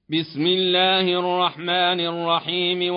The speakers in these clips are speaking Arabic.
بسم الله الرحمن الرحيم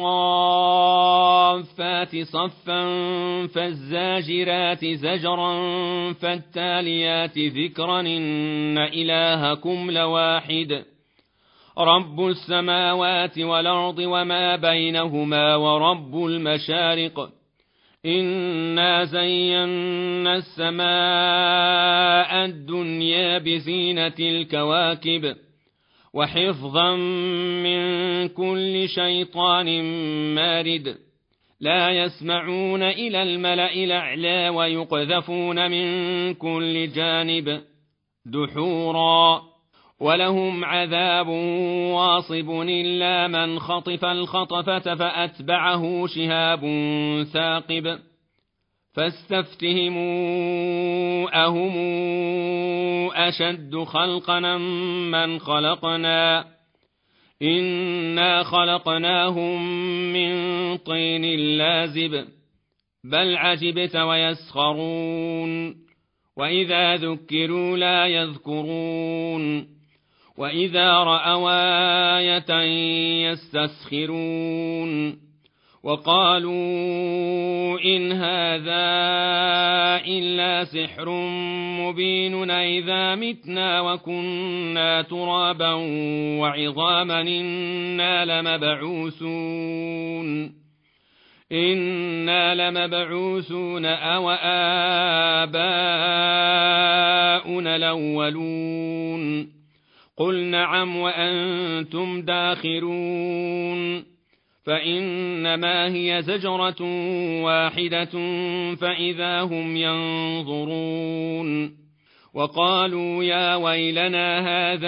والصافات صفا فالزاجرات زجرا فالتاليات ذكرا إن إلهكم لواحد رب السماوات والأرض وما بينهما ورب المشارق إنا زينا السماء الدنيا بزينة الكواكب وحفظا من كل شيطان مارد لا يسمعون إلى الملأ الأعلى ويقذفون من كل جانب دحورا ولهم عذاب واصب إلا من خطف الخطفة فأتبعه شهاب ثاقب فاستفتهموا أهم أشد خلقا من خلقنا إنا خلقناهم من طين لازب بل عجبت ويسخرون وإذا ذكروا لا يذكرون وإذا رأوا آية يستسخرون وقالوا إن هذا إلا سحر مبين أإذا متنا وكنا ترابا وعظاما إنا لمبعوثون أو آباؤنا الأولون قل نعم وأنتم داخرون فإنما هي زجرة واحدة فإذا هم ينظرون وقالوا يا ويلنا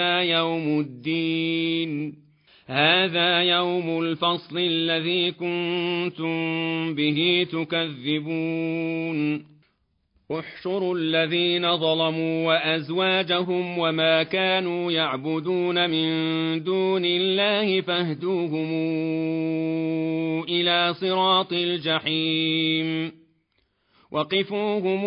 هذا يوم الفصل الذي كنتم به تكذبون احشروا الذين ظلموا وأزواجهم وما كانوا يعبدون من دون الله فاهدوهم إلى صراط الجحيم وقفوهم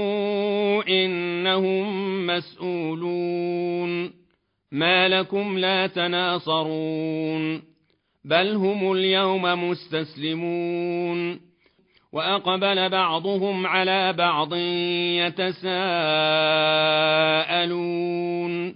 إنهم مسؤولون ما لكم لا تناصرون بل هم اليوم مستسلمون وأقبل بعضهم على بعض يتساءلون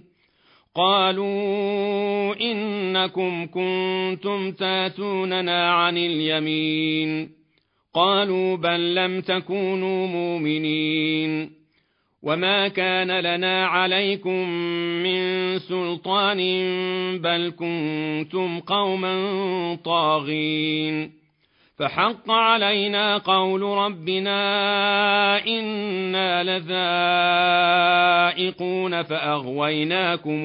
قالوا إنكم كنتم تاتوننا عن اليمين قالوا بل لم تكونوا مؤمنين وما كان لنا عليكم من سلطان بل كنتم قوما طاغين فحق علينا قول ربنا إنا لذائقون فأغويناكم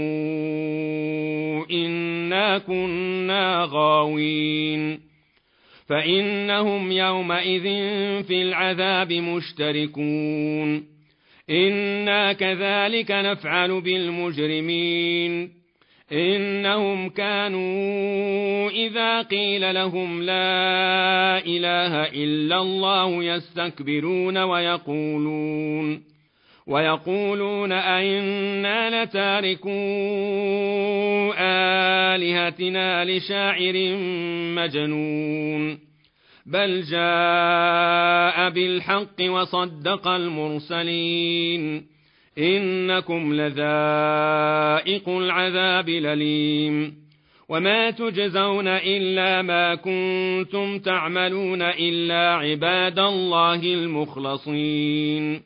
إنا كنا غاوين فإنهم يومئذ في العذاب مشتركون إنا كذلك نفعل بالمجرمين إنهم كانوا إذا قيل لهم لا إله إلا الله يستكبرون ويقولون أئنا لتاركو آلهتنا لشاعر مجنون بل جاء بالحق وصدق المرسلين إنكم لذائق العذاب الأليم وما تجزون إلا ما كنتم تعملون إلا عباد الله المخلصين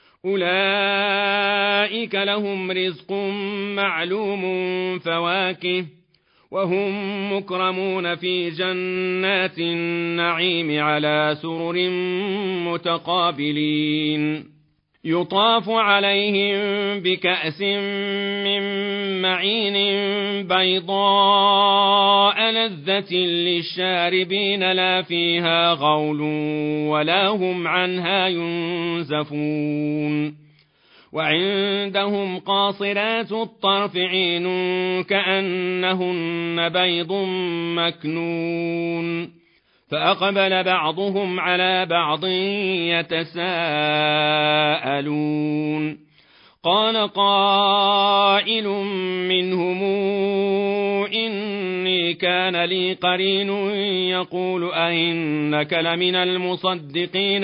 أولئك لهم رزق معلوم فواكه وهم مكرمون في جنات النعيم على سرر متقابلين يطاف عليهم بكأس من معين بيضاء لذة للشاربين لا فيها غول ولا هم عنها ينزفون وعندهم قاصرات الطرف عين كأنهن بيض مكنون فأقبل بعضهم على بعض يتساءلون قال قائل منهم إني كان لي قرين يقول أئنك لمن المصدقين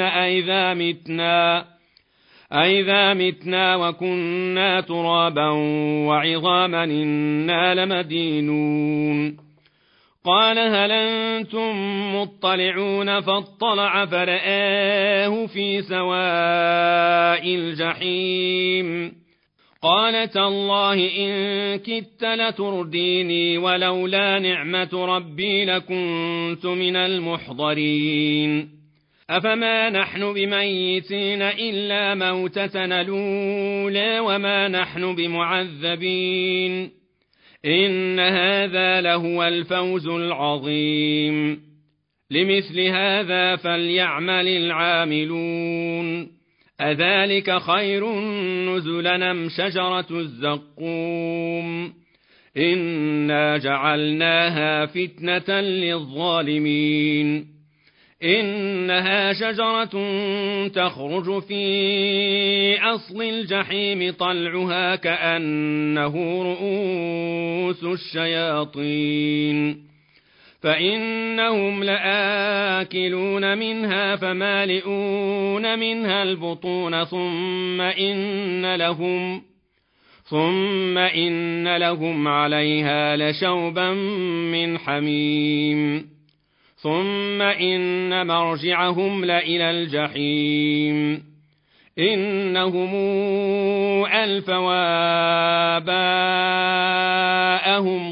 أئذا متنا وكنا ترابا وعظاما إنا لمدينون قال هل أنتم مطلعون فاطلع فرآه في سواء الجحيم قال تالله إن كدت لترديني ولولا نعمة ربي لكنت من المحضرين أفما نحن بميتين إلا موتتنا الأولى وما نحن بمعذبين إن هذا لهو الفوز العظيم لمثل هذا فليعمل العاملون أذلك خير نزلا أم شجرة الزقوم إنا جعلناها فتنة للظالمين إنها شجرة تخرج في أصل الجحيم طلعها كأنه رؤوس الشياطين فإنهم لآكلون منها فمالئون منها البطون ثم إن لهم عليها لشوبا من حميم ثم إن مرجعهم لإلى الجحيم إنهم ألفوا آباءهم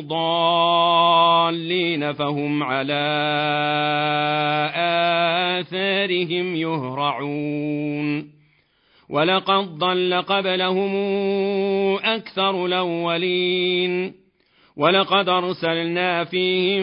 ضالين فهم على آثارهم يهرعون ولقد ضل قبلهم أكثر الأولين ولقد أرسلنا فيهم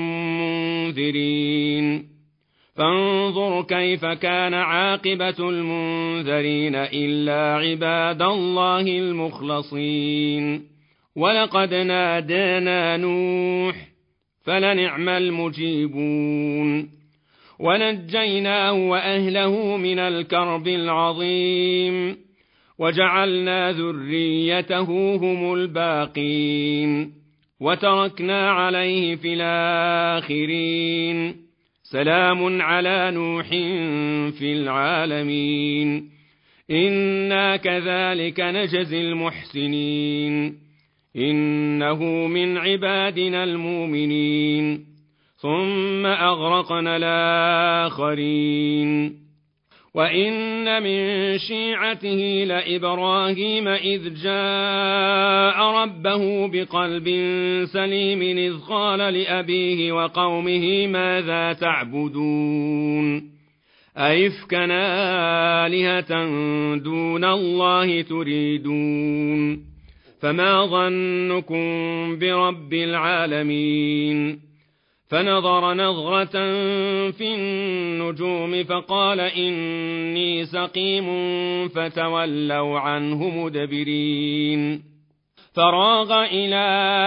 منذرين فانظر كيف كان عاقبة المنذرين إلا عباد الله المخلصين ولقد نادانا نوح فلنعم المجيبون ونجيناه وأهله من الكرب العظيم وجعلنا ذريته هم الباقين وتركنا عليه في الآخرين سلام على نوح في العالمين إنا كذلك نجزي المحسنين إنه من عبادنا المؤمنين ثم أغرقنا الآخرين وإن من شيعته لإبراهيم إذ جاء ربه بقلب سليم إذ قال لأبيه وقومه ماذا تعبدون أئفكا آلهة دون الله تريدون فما ظنكم برب العالمين فنظر نظرة في النجوم فقال إني سقيم فتولوا عنه مدبرين فراغ إلى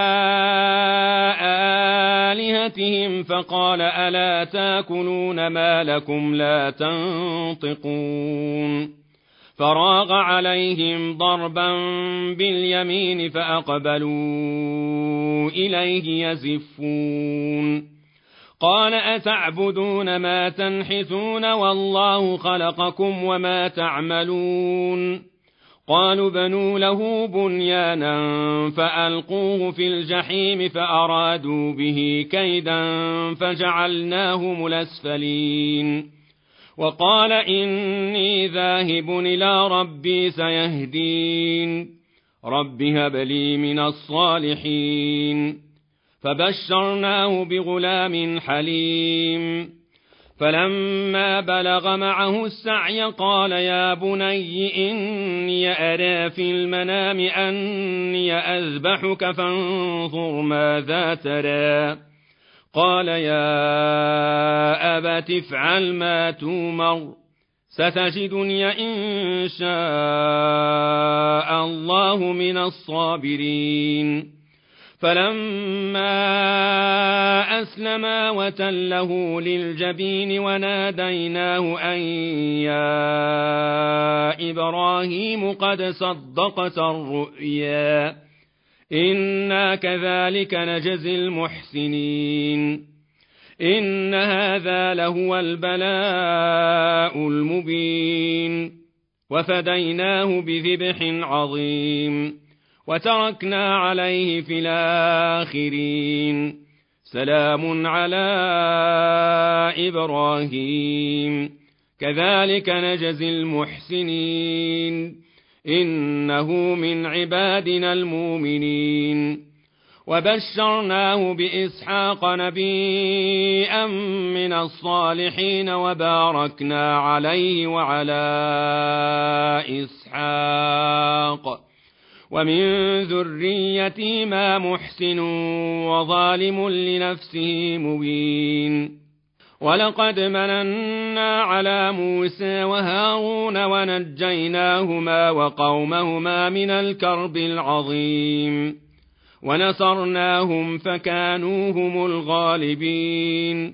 آلهتهم فقال ألا تاكلون ما لكم لا تنطقون فراغ عليهم ضربا باليمين فأقبلوا إليه يزفون قال أتعبدون ما تنحتون والله خلقكم وما تعملون قالوا بنوا له بنيانا فألقوه في الجحيم فأرادوا به كيدا فجعلناهم الأسفلين وقال إني ذاهب إلى ربي سيهدين رب هب لي من الصالحين فبشرناه بغلام حليم فلما بلغ معه السعي قال يا بني إني أرى في المنام أني أذبحك فانظر ماذا ترى قال يا أبت افعل ما تؤمر ستجدني إن شاء الله من الصابرين فلما أسلما وتله للجبين وناديناه أن يا إبراهيم قد صدقت الرؤيا إنا كذلك نجزي المحسنين إن هذا لهو البلاء المبين وفديناه بذبح عظيم وتركنا عليه في الآخرين سلام على إبراهيم كذلك نجزي المحسنين إنه من عبادنا المؤمنين وبشرناه بإسحاق نبيا من الصالحين وباركنا عليه وعلى إسحاق ومن ذريتهما محسن وظالم لنفسه مبين ولقد مننا على موسى وهارون ونجيناهما وقومهما من الكرب العظيم ونصرناهم فكانوا هم الغالبين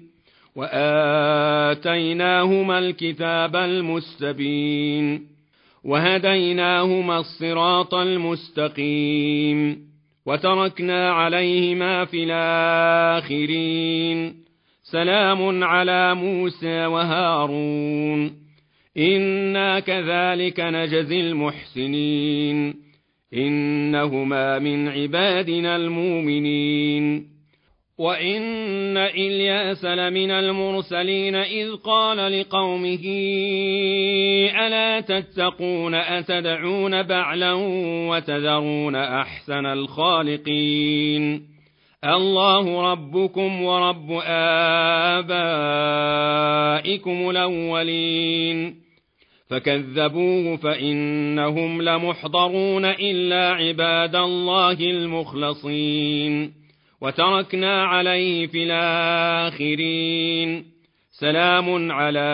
وآتيناهما الكتاب المستبين وهديناهما الصراط المستقيم وتركنا عليهما في الآخرين سلام على موسى وهارون إنا كذلك نجزي المحسنين إنهما من عبادنا المؤمنين وإن إلياس لمن المرسلين إذ قال لقومه ألا تتقون أتدعون بعلا وتذرون أحسن الخالقين الله ربكم ورب آبائكم الأولين فكذبوه فإنهم لمحضرون إلا عباد الله المخلصين وتركنا عليه في الآخرين سلام على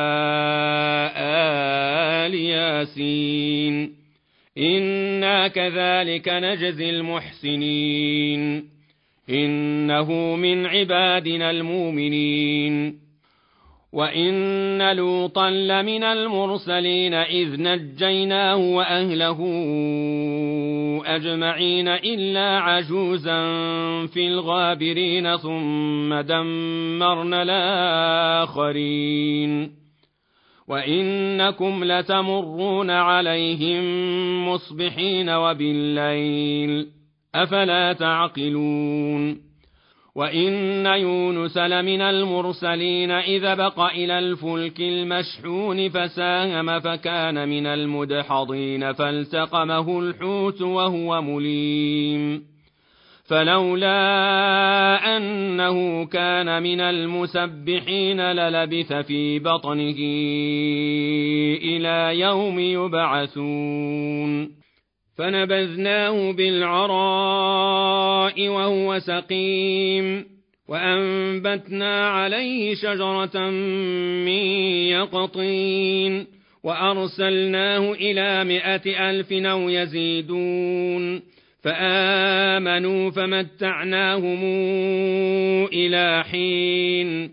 آل ياسين إنا كذلك نجزي المحسنين إنه من عبادنا المؤمنين وإن لوطا لمن المرسلين إذ نجيناه وأهله أجمعين إلا عجوزا في الغابرين ثم دمرنا الآخرين وإنكم لتمرون عليهم مصبحين وبالليل أفلا تعقلون وإن يونس لمن المرسلين إذا بق إلى الفلك المشحون فساهم فكان من المدحضين فالتقمه الحوت وهو مليم فلولا أنه كان من المسبحين للبث في بطنه إلى يوم يبعثون فنبذناه بالعراء وهو سقيم وأنبتنا عليه شجرة من يقطين وأرسلناه إلى 100,000 أو يزيدون فآمنوا فمتعناهم إلى حين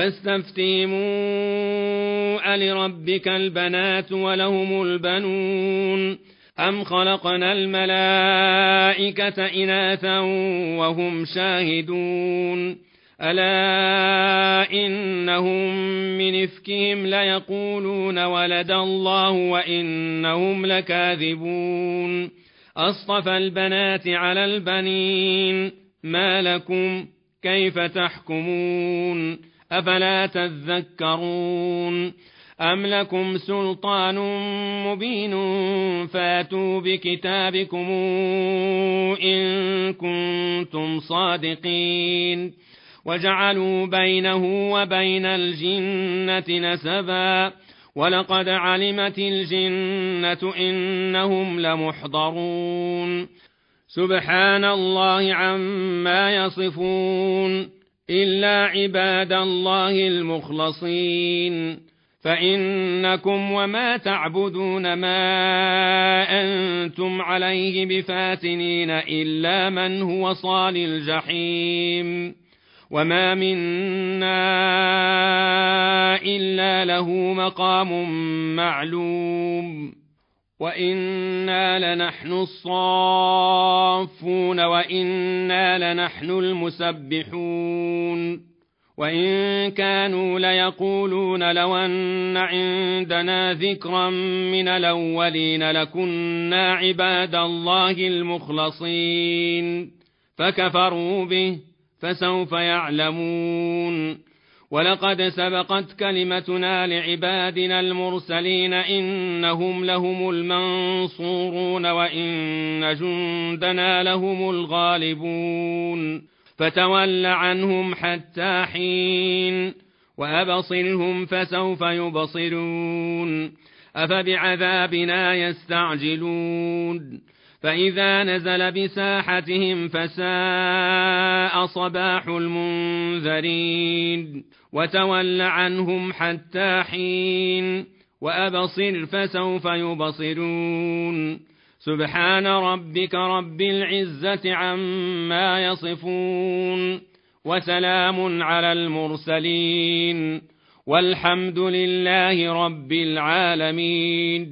فاستفتهموا ألربك البنات ولهم البنون أم خلقنا الملائكة إناثا وهم شاهدون ألا إنهم من إفكهم ليقولون ولد الله وإنهم لكاذبون أصطفى البنات على البنين ما لكم كيف تحكمون أفلا تذكرون أم لكم سلطان مبين فاتوا بكتابكم إن كنتم صادقين وجعلوا بينه وبين الجنة نسبا ولقد علمت الجنة إنهم لمحضرون سبحان الله عما يصفون إلا عباد الله المخلصين فإنكم وما تعبدون ما أنتم عليه بفاتنين إلا من هو صال الجحيم وما منا إلا له مقام معلوم وإنا لنحن الصافون وإنا لنحن المسبحون وإن كانوا ليقولون لو أن عندنا ذكرا من الأولين لكنا عباد الله المخلصين فكفروا به فسوف يعلمون ولقد سبقت كلمتنا لعبادنا المرسلين إنهم لهم المنصورون وإن جندنا لهم الغالبون فتول عنهم حتى حين وأبصرهم فسوف يبصرون أفبعذابنا يستعجلون فإذا نزل بساحتهم فساء صباح المنذرين وتول عنهم حتى حين وأبصر فسوف يبصرون سبحان ربك رب العزة عما يصفون وسلام على المرسلين والحمد لله رب العالمين.